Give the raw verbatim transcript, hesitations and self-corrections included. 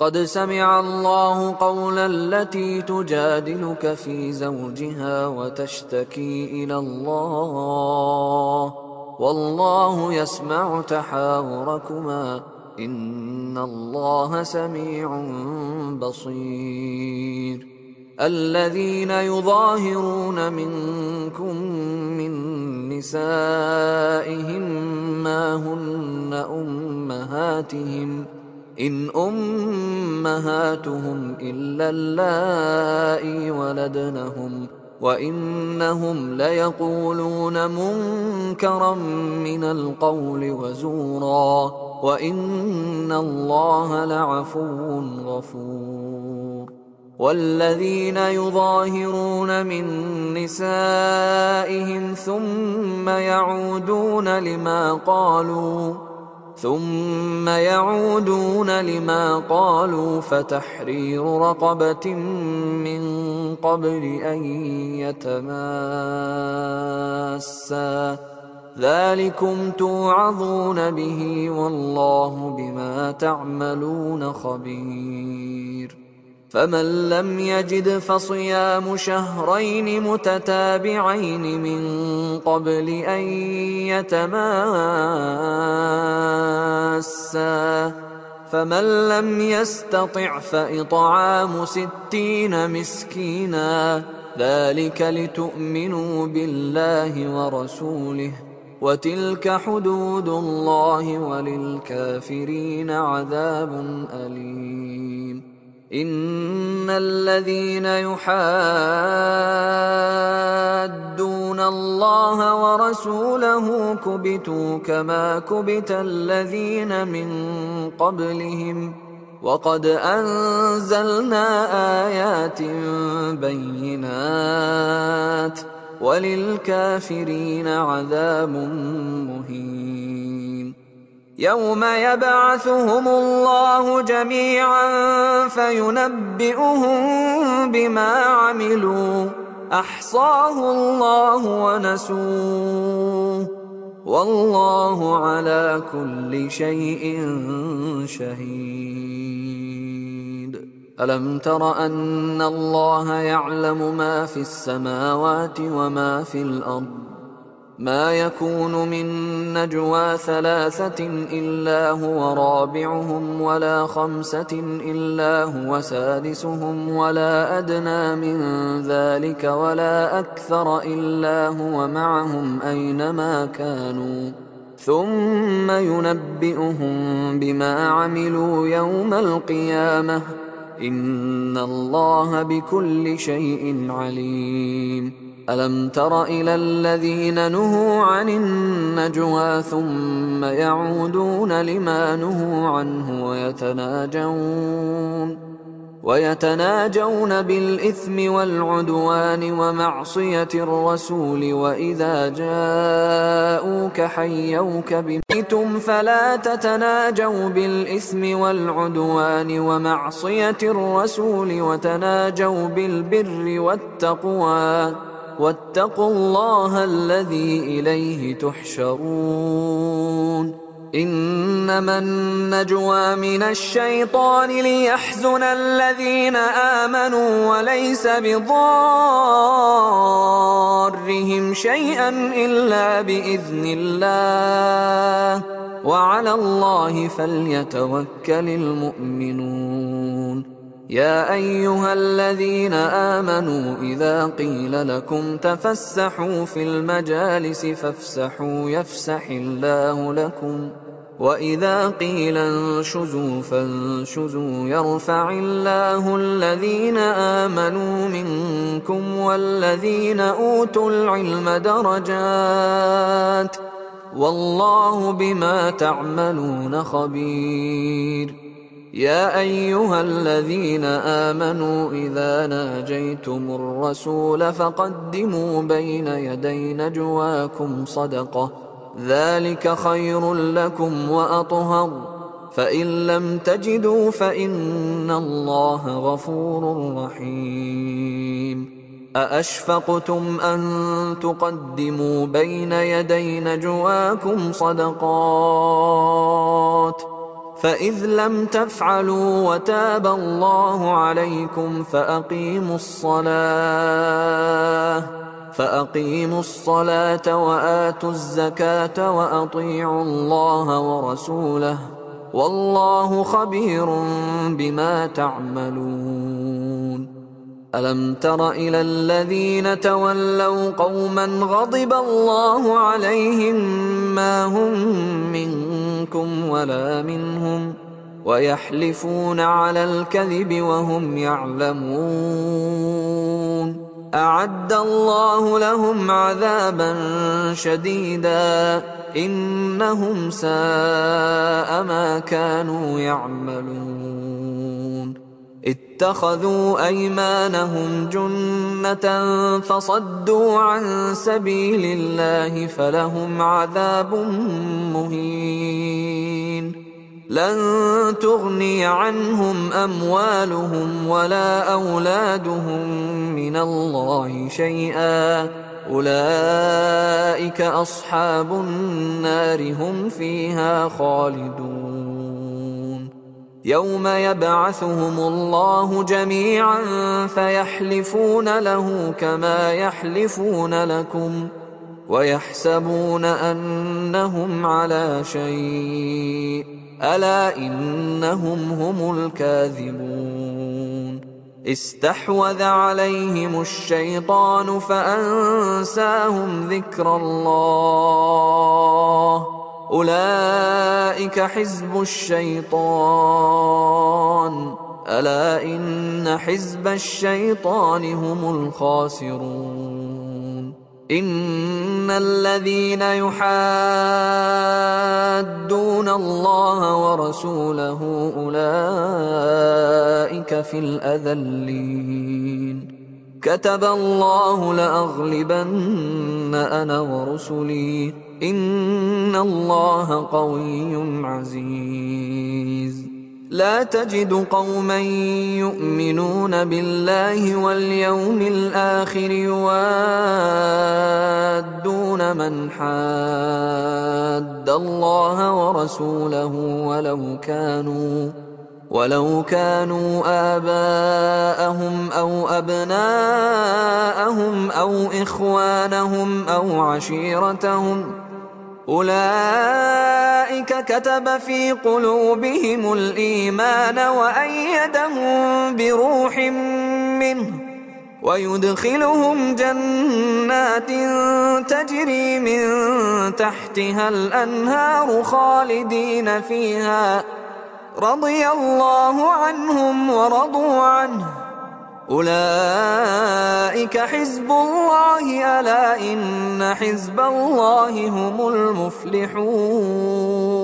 قد سمع الله قول التي تجادلك في زوجها وتشتكي إلى الله والله يسمع تحاوركما إن الله سميع بصير. الذين يظاهرون منكم من نسائهم ما هن أمهاتهم إن أمهاتهم إلا اللائي ولدنهم وإنهم ليقولون منكرا من القول وزورا وإن الله لعفو غفور. والذين يظاهرون من نسائهم ثم يعودون لما قالوا ثم يعودون لما قالوا فتحرير رقبة من قبل أن يتماسا ذلكم توعظون به والله بما تعملون خبير. فمن لم يجد فصيام شهرين متتابعين من قبل أن يتماسا فمن لم يستطع فإطعام ستين مسكينا ذلك لتؤمنوا بالله ورسوله وتلك حدود الله وللكافرين عذاب أليم. إن الذين يحادون الله ورسوله كبتوا كما كبت الذين من قبلهم وقد أنزلنا آيات بينات وللكافرين عذاب مهين. يوم يبعثهم الله جميعا فينبئهم بما عملوا أحصاه الله ونسوه والله على كل شيء شهيد. ألم تر أن الله يعلم ما في السماوات وما في الأرض ما يكون من نجوى ثلاثة إلا هو رابعهم ولا خمسة إلا هو سادسهم ولا أدنى من ذلك ولا أكثر إلا هو معهم أينما كانوا ثم ينبئهم بما عملوا يوم القيامة إن الله بكل شيء عليم. ألم تر إلى الذين نهوا عن النجوى ثم يعودون لما نهوا عنه ويتناجون ويتناجون بالإثم والعدوان ومعصية الرسول وإذا جاءوك حيوك بميتم فلا تتناجوا بالإثم والعدوان ومعصية الرسول وتناجوا بالبر والتقوى واتقوا الله الذي إليه تحشرون. إنما النجوى من الشيطان ليحزن الذين آمنوا وليس بضارهم شيئا إلا بإذن الله وعلى الله فليتوكل المؤمنون. يا أيها الذين آمنوا إذا قيل لكم تفسحوا في المجالس فافسحوا يفسح الله لكم وإذا قيل انشزوا فانشزوا يرفع الله الذين آمنوا منكم والذين أوتوا العلم درجات والله بما تعملون خبير. يا أيها الذين آمنوا إذا ناجيتم الرسول فقدموا بين يدي نجواكم صدقة ذلك خير لكم وأطهر فإن لم تجدوا فإن الله غفور رحيم. أأشفقتم أن تقدموا بين يدي نجواكم صدقات فإذ لم تفعلوا وتاب الله عليكم فأقيموا الصلاة فأقيموا الصلاة وآتوا الزكاة وأطيعوا الله ورسوله والله خبير بما تعملون. ألم تر إلى الذين تولوا قوما غضب الله عليهم ما هم منكم ولا منهم ويحلفون على الكذب وهم يعلمون أعد الله لهم عذابا شديدا إنهم ساء ما كانوا يعملون. اتخذوا أيمانهم جنة فصدوا عن سبيل الله فلهم عذاب مهين. لن تغني عنهم أموالهم ولا أولادهم من الله شيئا أولئك أصحاب النار هم فيها خالدون. يوم يبعثهم الله جميعا فيحلفون له كما يحلفون لكم ويحسبون أنهم على شيء ألا إنهم هم الكاذبون. استحوذ عليهم الشيطان فأنساهم ذكر الله أولئك حزب الشيطان ألا إن حزب الشيطان هم الخاسرون. إن الذين يحادون الله ورسوله أولئك في الأذلين. كتب الله لأغلبن أنا ورسلي إن الله قوي عزيز. لا تجد قوما يؤمنون بالله واليوم الآخر يوادون من حاد الله ورسوله ولو كانوا ولو كانوا آباءهم أو أبناءهم أو إخوانهم أو عشيرتهم أولئك كتب في قلوبهم الإيمان وأيدهم بروح منه ويدخلهم جنات تجري من تحتها الأنهار خالدين فيها رضي الله عنهم ورضوا عنه أولئك حزب الله ألا إن حزب الله هم المفلحون.